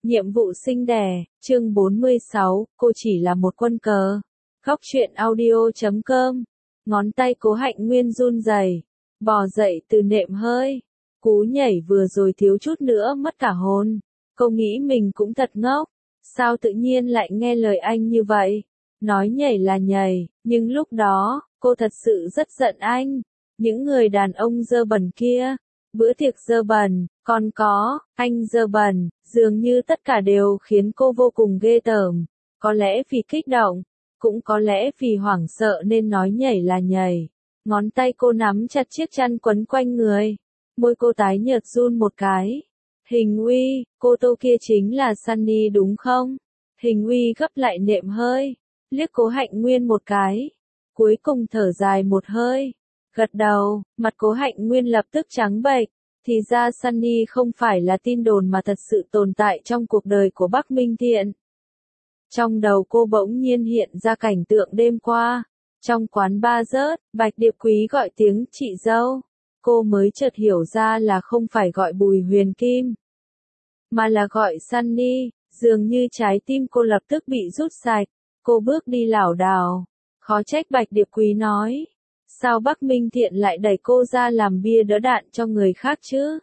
Nhiệm vụ sinh đẻ, chương 46, cô chỉ là một quân cờ. Góc truyện audio.com. Ngón tay Cố Hạnh Nguyên run rẩy, bò dậy từ nệm hơi. Cú nhảy vừa rồi thiếu chút nữa mất cả hồn. Cô nghĩ mình cũng thật ngốc. Sao tự nhiên lại nghe lời anh như vậy? Nói nhảy là nhảy, nhưng lúc đó, cô thật sự rất giận anh. Những người đàn ông dơ bẩn kia. Bữa tiệc dơ bẩn, còn có, anh dơ bẩn, dường như tất cả đều khiến cô vô cùng ghê tởm. Có lẽ vì kích động, cũng có lẽ vì hoảng sợ nên nói nhảy là nhảy. Ngón tay cô nắm chặt chiếc chăn quấn quanh người. Môi cô tái nhợt run một cái. Hình Uy, cô Tô kia chính là Sunny đúng không? Hình Uy gấp lại nệm hơi, liếc Cố Hạnh Nguyên một cái. Cuối cùng thở dài một hơi. Gật đầu, mặt Cố Hạnh Nguyên lập tức trắng bệch. Thì ra Sunny không phải là tin đồn mà thật sự tồn tại trong cuộc đời của Bắc Minh Thiện. Trong đầu cô bỗng nhiên hiện ra cảnh tượng đêm qua. Trong quán bar rớt, Bạch Điệp Quý gọi tiếng chị dâu. Cô mới chợt hiểu ra là không phải gọi Bùi Huyền Kim, mà là gọi Sunny. Dường như trái tim cô lập tức bị rút sạch. Cô bước đi lảo đảo. Khó trách Bạch Điệp Quý nói. Sao Bắc Minh Thiện lại đẩy cô ra làm bia đỡ đạn cho người khác chứ?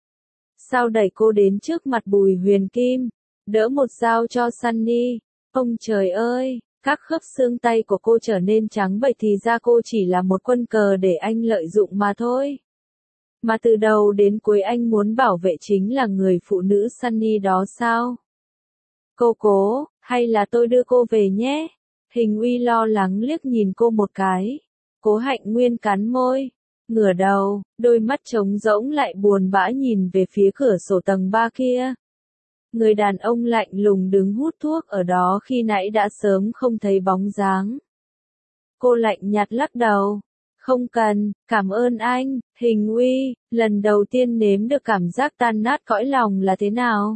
Sao đẩy cô đến trước mặt Bùi Huyền Kim, đỡ một dao cho Sunny? Ông trời ơi, các khớp xương tay của cô trở nên trắng bệch thì ra cô chỉ là một quân cờ để anh lợi dụng mà thôi. Mà từ đầu đến cuối anh muốn bảo vệ chính là người phụ nữ Sunny đó sao? Cô Cố, hay là tôi đưa cô về nhé? Hình Uy lo lắng liếc nhìn cô một cái. Cố Hạnh Nguyên cắn môi, ngửa đầu, đôi mắt trống rỗng lại buồn bã nhìn về phía cửa sổ tầng 3 kia. Người đàn ông lạnh lùng đứng hút thuốc ở đó khi nãy đã sớm không thấy bóng dáng. Cô lạnh nhạt lắc đầu. Không cần, cảm ơn anh. Hình Uy, lần đầu tiên nếm được cảm giác tan nát cõi lòng là thế nào?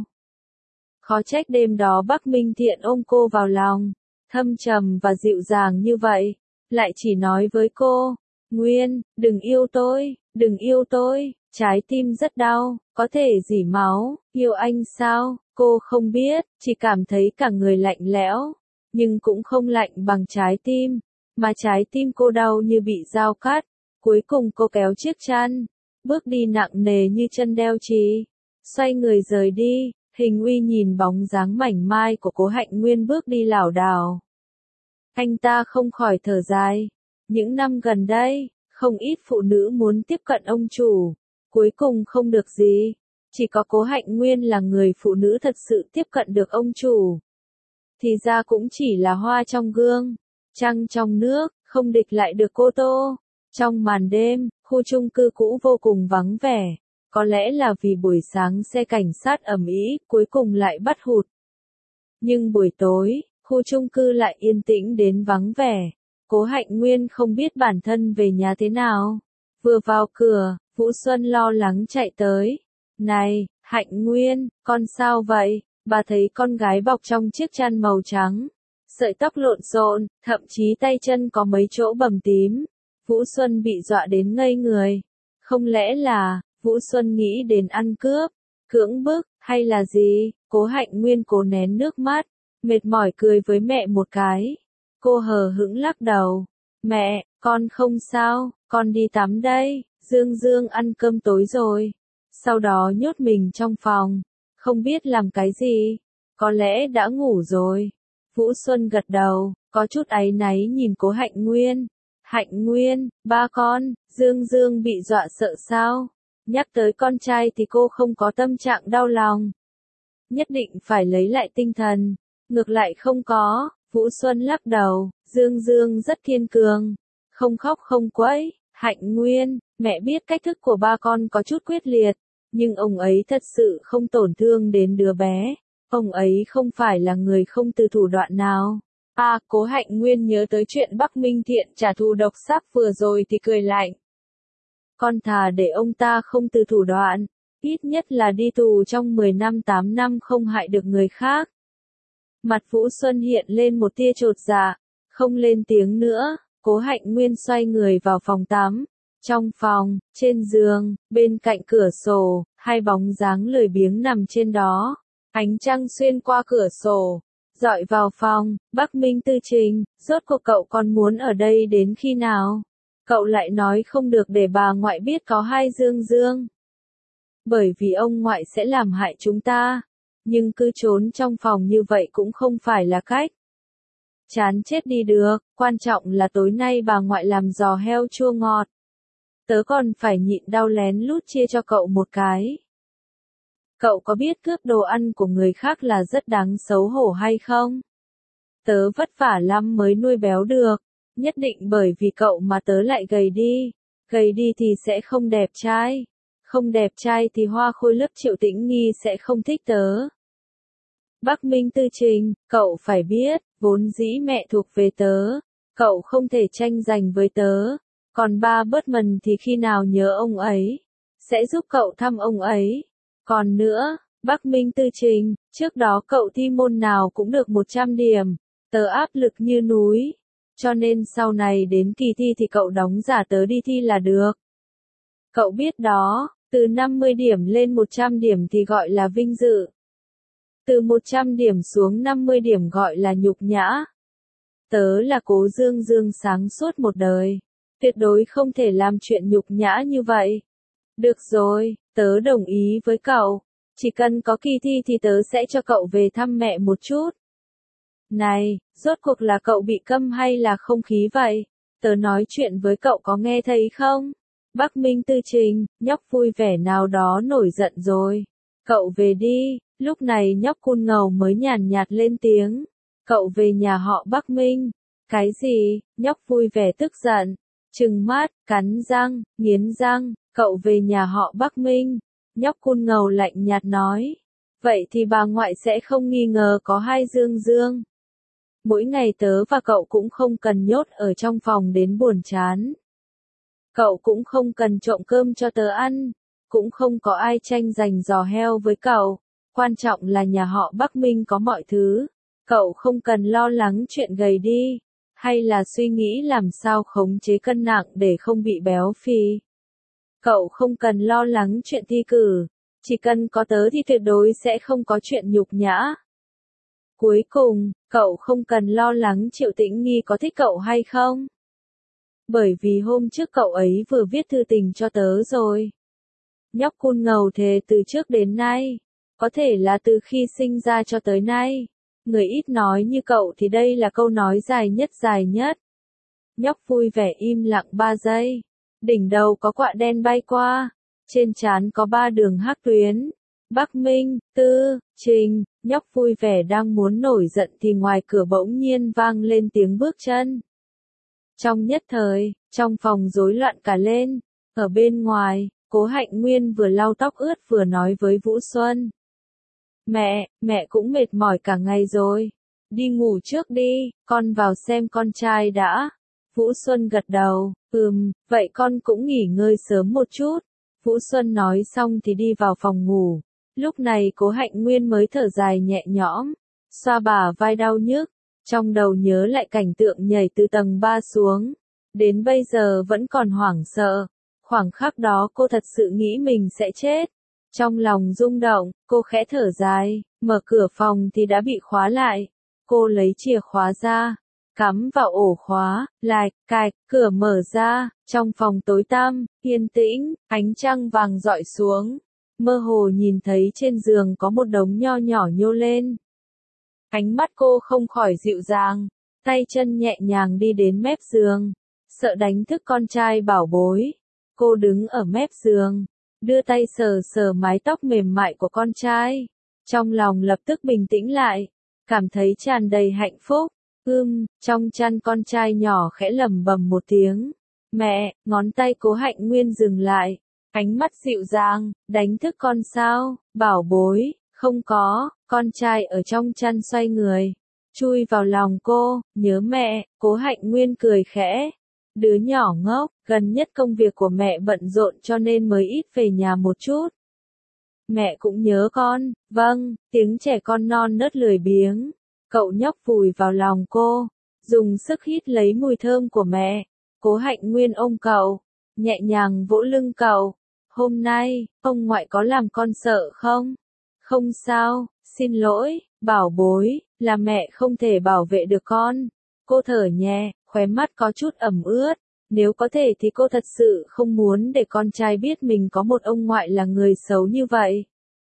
Khó trách đêm đó Bắc Minh Thiện ôm cô vào lòng, thâm trầm và dịu dàng như vậy. Lại chỉ nói với cô, Nguyên, đừng yêu tôi, đừng yêu tôi, trái tim rất đau, có thể rỉ máu, yêu anh sao, cô không biết, chỉ cảm thấy cả người lạnh lẽo, nhưng cũng không lạnh bằng trái tim, mà trái tim cô đau như bị dao cắt. Cuối cùng cô kéo chiếc chăn, bước đi nặng nề như chân đeo chì, xoay người rời đi. Hình Uy nhìn bóng dáng mảnh mai của Cố Hạnh Nguyên bước đi lảo đảo. Anh ta không khỏi thở dài. Những năm gần đây, không ít phụ nữ muốn tiếp cận ông chủ. Cuối cùng không được gì. Chỉ có Cố Hạnh Nguyên là người phụ nữ thật sự tiếp cận được ông chủ. Thì ra cũng chỉ là hoa trong gương, trăng trong nước, không địch lại được cô Tô. Trong màn đêm, khu chung cư cũ vô cùng vắng vẻ. Có lẽ là vì buổi sáng xe cảnh sát ầm ĩ, cuối cùng lại bắt hụt. Nhưng buổi tối, khu chung cư lại yên tĩnh đến vắng vẻ. Cố Hạnh Nguyên không biết bản thân về nhà thế nào. Vừa vào cửa, Vũ Xuân lo lắng chạy tới. Này, Hạnh Nguyên, con sao vậy? Bà thấy con gái bọc trong chiếc chăn màu trắng. Sợi tóc lộn xộn, thậm chí tay chân có mấy chỗ bầm tím. Vũ Xuân bị dọa đến ngây người. Không lẽ là, Vũ Xuân nghĩ đến ăn cướp, cưỡng bức, hay là gì? Cố Hạnh Nguyên cố nén nước mắt, mệt mỏi cười với mẹ một cái. Cô hờ hững lắc đầu. Mẹ, con không sao, con đi tắm đây. Dương Dương ăn cơm tối rồi. Sau đó nhốt mình trong phòng. Không biết làm cái gì. Có lẽ đã ngủ rồi. Vũ Xuân gật đầu, có chút áy náy nhìn Cố Hạnh Nguyên. Hạnh Nguyên, ba con, Dương Dương bị dọa sợ sao? Nhắc tới con trai thì cô không có tâm trạng đau lòng. Nhất định phải lấy lại tinh thần. Ngược lại không có. Vũ Xuân lắc đầu. Dương Dương rất kiên cường. Không khóc không quẫy. Hạnh Nguyên, mẹ biết cách thức của ba con có chút quyết liệt. Nhưng ông ấy thật sự không tổn thương đến đứa bé. Ông ấy không phải là người không từ thủ đoạn nào. Cố Hạnh Nguyên nhớ tới chuyện Bắc Minh Thiện trả thù độc sắc vừa rồi thì cười lạnh. Con thà để ông ta không từ thủ đoạn, ít nhất là đi tù trong 10 năm 8 năm không hại được người khác. Mặt Vũ Xuân hiện lên một tia chột dạ, không lên tiếng nữa. Cố Hạnh Nguyên xoay người vào phòng tắm. Trong phòng, trên giường, bên cạnh cửa sổ, hai bóng dáng lười biếng nằm trên đó. Ánh trăng xuyên qua cửa sổ, dọi vào phòng. Bắc Minh Tư Trình, rốt cuộc cậu còn muốn ở đây đến khi nào? Cậu lại nói không được để bà ngoại biết có hai Dương Dương. Bởi vì ông ngoại sẽ làm hại chúng ta. Nhưng cứ trốn trong phòng như vậy cũng không phải là cách. Chán chết đi được, quan trọng là tối nay bà ngoại làm giò heo chua ngọt. Tớ còn phải nhịn đau lén lút chia cho cậu một cái. Cậu có biết cướp đồ ăn của người khác là rất đáng xấu hổ hay không? Tớ vất vả lắm mới nuôi béo được, nhất định bởi vì cậu mà tớ lại gầy đi thì sẽ không đẹp trai, không đẹp trai thì Hoa Khôi lớp Triệu Tĩnh Nghi sẽ không thích tớ. Bắc Minh Tư Trình, cậu phải biết, vốn dĩ mẹ thuộc về tớ, cậu không thể tranh giành với tớ, còn ba Bertman thì khi nào nhớ ông ấy, sẽ giúp cậu thăm ông ấy. Còn nữa, Bắc Minh Tư Trình, trước đó cậu thi môn nào cũng được 100 điểm, tớ áp lực như núi, cho nên sau này đến kỳ thi thì cậu đóng giả tớ đi thi là được. Cậu biết đó, từ 50 điểm lên 100 điểm thì gọi là vinh dự. Từ 100 điểm xuống 50 điểm gọi là nhục nhã. Tớ là Cố Dương Dương sáng suốt một đời, tuyệt đối không thể làm chuyện nhục nhã như vậy. Được rồi, tớ đồng ý với cậu, chỉ cần có kỳ thi thì tớ sẽ cho cậu về thăm mẹ một chút. Này, rốt cuộc là cậu bị câm hay là không khí vậy? Tớ nói chuyện với cậu có nghe thấy không? Bắc Minh Tư Trình, nhóc vui vẻ nào đó nổi giận rồi. Cậu về đi, lúc này nhóc Cun Ngầu mới nhàn nhạt lên tiếng. Cậu về nhà họ Bắc Minh. Cái gì? Nhóc vui vẻ tức giận. Trừng mắt, cắn răng, nghiến răng. Cậu về nhà họ Bắc Minh. Nhóc Cun Ngầu lạnh nhạt nói. Vậy thì bà ngoại sẽ không nghi ngờ có hai Dương Dương. Mỗi ngày tớ và cậu cũng không cần nhốt ở trong phòng đến buồn chán. Cậu cũng không cần trộm cơm cho tớ ăn. Cũng không có ai tranh giành giò heo với cậu. Quan trọng là nhà họ Bắc Minh có mọi thứ. Cậu không cần lo lắng chuyện gầy đi. Hay là suy nghĩ làm sao khống chế cân nặng để không bị béo phì. Cậu không cần lo lắng chuyện thi cử. Chỉ cần có tớ thì tuyệt đối sẽ không có chuyện nhục nhã. Cuối cùng, cậu không cần lo lắng Triệu Tĩnh Nghi có thích cậu hay không. Bởi vì hôm trước cậu ấy vừa viết thư tình cho tớ rồi. Nhóc Cun Ngầu thề từ trước đến nay, có thể là từ khi sinh ra cho tới nay, người ít nói như cậu thì đây là câu nói dài nhất. Nhóc vui vẻ im lặng 3 giây, đỉnh đầu có quạ đen bay qua, trên trán có 3 đường hắc tuyến. Bắc Minh, Tư, Trình, nhóc vui vẻ đang muốn nổi giận thì ngoài cửa bỗng nhiên vang lên tiếng bước chân. Trong nhất thời, trong phòng rối loạn cả lên, ở bên ngoài, Cố Hạnh Nguyên vừa lau tóc ướt vừa nói với Vũ Xuân. Mẹ cũng mệt mỏi cả ngày rồi. Đi ngủ trước đi, con vào xem con trai đã. Vũ Xuân gật đầu, vậy con cũng nghỉ ngơi sớm một chút. Vũ Xuân nói xong thì đi vào phòng ngủ. Lúc này Cố Hạnh Nguyên mới thở dài nhẹ nhõm, xoa bả vai đau nhức, trong đầu nhớ lại cảnh tượng nhảy từ tầng 3 xuống. Đến bây giờ vẫn còn hoảng sợ. Khoảng khắc đó cô thật sự nghĩ mình sẽ chết. Trong lòng rung động, cô khẽ thở dài, mở cửa phòng thì đã bị khóa lại. Cô lấy chìa khóa ra, cắm vào ổ khóa, lạch cạch, cửa mở ra, trong phòng tối tăm, yên tĩnh, ánh trăng vàng rọi xuống. Mơ hồ nhìn thấy trên giường có một đống nho nhỏ nhô lên. Ánh mắt cô không khỏi dịu dàng, tay chân nhẹ nhàng đi đến mép giường, sợ đánh thức con trai bảo bối. Cô đứng ở mép giường, đưa tay sờ sờ mái tóc mềm mại của con trai. Trong lòng lập tức bình tĩnh lại, cảm thấy tràn đầy hạnh phúc. Trong chăn con trai nhỏ khẽ lẩm bẩm một tiếng. Mẹ, ngón tay Cố Hạnh Nguyên dừng lại. Ánh mắt dịu dàng, đánh thức con sao, bảo bối, không có, con trai ở trong chăn xoay người, chui vào lòng cô, nhớ mẹ, Cố Hạnh Nguyên cười khẽ. Đứa nhỏ ngốc, gần nhất công việc của mẹ bận rộn cho nên mới ít về nhà một chút. Mẹ cũng nhớ con, vâng, tiếng trẻ con non nớt lười biếng. Cậu nhóc vùi vào lòng cô, dùng sức hít lấy mùi thơm của mẹ. Cố Hạnh Nguyên ôm cậu, nhẹ nhàng vỗ lưng cậu. Hôm nay, ông ngoại có làm con sợ không? Không sao, Xin lỗi, bảo bối, là mẹ không thể bảo vệ được con. Cô thở nhẹ, khóe mắt có chút ẩm ướt. Nếu có thể thì cô thật sự không muốn để con trai biết mình có một ông ngoại là người xấu như vậy.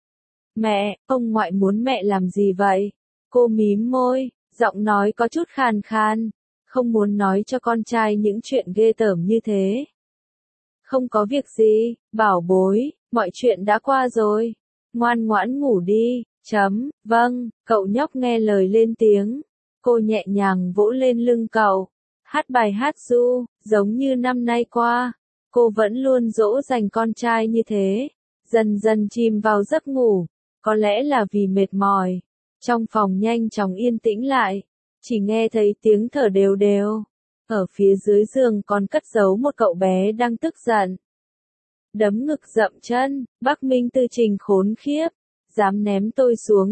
Mẹ, ông ngoại muốn mẹ làm gì vậy? Cô mím môi, giọng nói có chút khàn khàn. Không muốn nói cho con trai những chuyện ghê tởm như thế. Không có việc gì, bảo bối, mọi chuyện đã qua rồi. Ngoan ngoãn ngủ đi, vâng, cậu nhóc nghe lời lên tiếng. Cô nhẹ nhàng vỗ lên lưng cậu. Hát bài hát ru, giống như năm nay qua. Cô vẫn luôn dỗ dành con trai như thế. Dần dần chìm vào giấc ngủ. Có lẽ là vì mệt mỏi. Trong phòng nhanh chóng yên tĩnh lại. Chỉ nghe thấy tiếng thở đều đều. Ở phía dưới giường còn cất giấu một cậu bé đang tức giận. Đấm ngực dậm chân, Bắc Minh Tư Trình khốn khiếp. Dám ném tôi xuống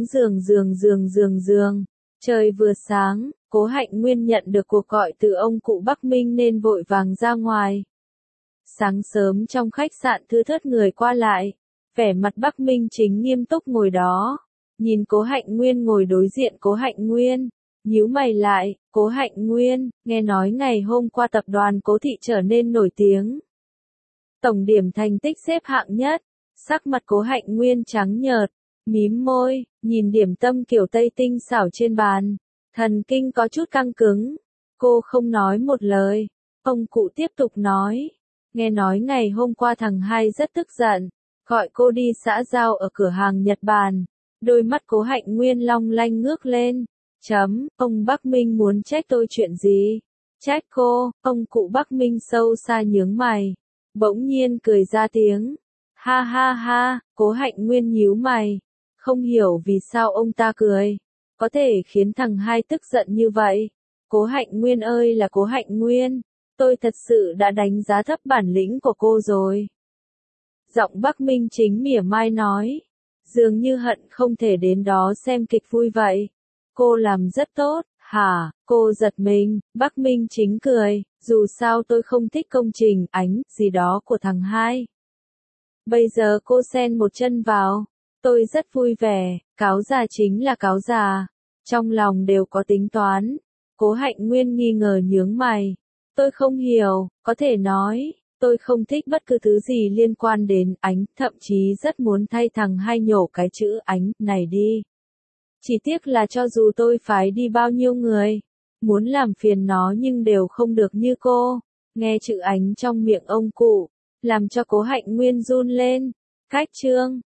giường. Trời vừa sáng, Cố Hạnh Nguyên nhận được cuộc gọi từ ông cụ Bắc Minh nên vội vàng ra ngoài. Sáng sớm trong khách sạn thưa thớt người qua lại. Vẻ mặt Bắc Minh Chính nghiêm túc ngồi đó. Nhìn Cố Hạnh Nguyên ngồi đối diện Cố Hạnh Nguyên. Nhíu mày lại, Cố Hạnh Nguyên, nghe nói ngày hôm qua tập đoàn Cố Thị trở nên nổi tiếng. Tổng điểm thành tích xếp hạng nhất. Sắc mặt Cố Hạnh Nguyên trắng nhợt, mím môi, nhìn điểm tâm kiểu Tây tinh xảo trên bàn. Thần kinh có chút căng cứng. Cô không nói một lời. Ông cụ tiếp tục nói. Nghe nói ngày hôm qua thằng hai rất tức giận. Gọi cô đi xã giao ở cửa hàng Nhật Bản. Đôi mắt Cố Hạnh Nguyên long lanh ngước lên. Ông Bắc Minh muốn trách tôi chuyện gì? Trách cô, ông cụ Bắc Minh sâu xa nhướng mày. Bỗng nhiên cười ra tiếng. Ha ha ha, Cố Hạnh Nguyên nhíu mày. Không hiểu vì sao ông ta cười. Có thể khiến thằng hai tức giận như vậy. Cố Hạnh Nguyên ơi là Cố Hạnh Nguyên. Tôi thật sự đã đánh giá thấp bản lĩnh của cô rồi. Giọng Bắc Minh Chính mỉa mai nói. Dường như hận không thể đến đó xem kịch vui vậy. Cô làm rất tốt, hả? Cô giật mình, Bắc Minh Chính cười, dù sao tôi không thích công trình ánh gì đó của thằng hai. Bây giờ cô xen một chân vào. Tôi rất vui vẻ, cáo già chính là cáo già. Trong lòng đều có tính toán. Cố Hạnh Nguyên nghi ngờ nhướng mày. Tôi không hiểu, có thể nói, tôi không thích bất cứ thứ gì liên quan đến ánh, thậm chí rất muốn thay thằng hai nhổ cái chữ ánh này đi. Chỉ tiếc là cho dù tôi phái đi bao nhiêu người, muốn làm phiền nó nhưng đều không được như cô. Nghe chữ ánh trong miệng ông cụ, làm cho Cố Hạnh Nguyên run lên. Cách chương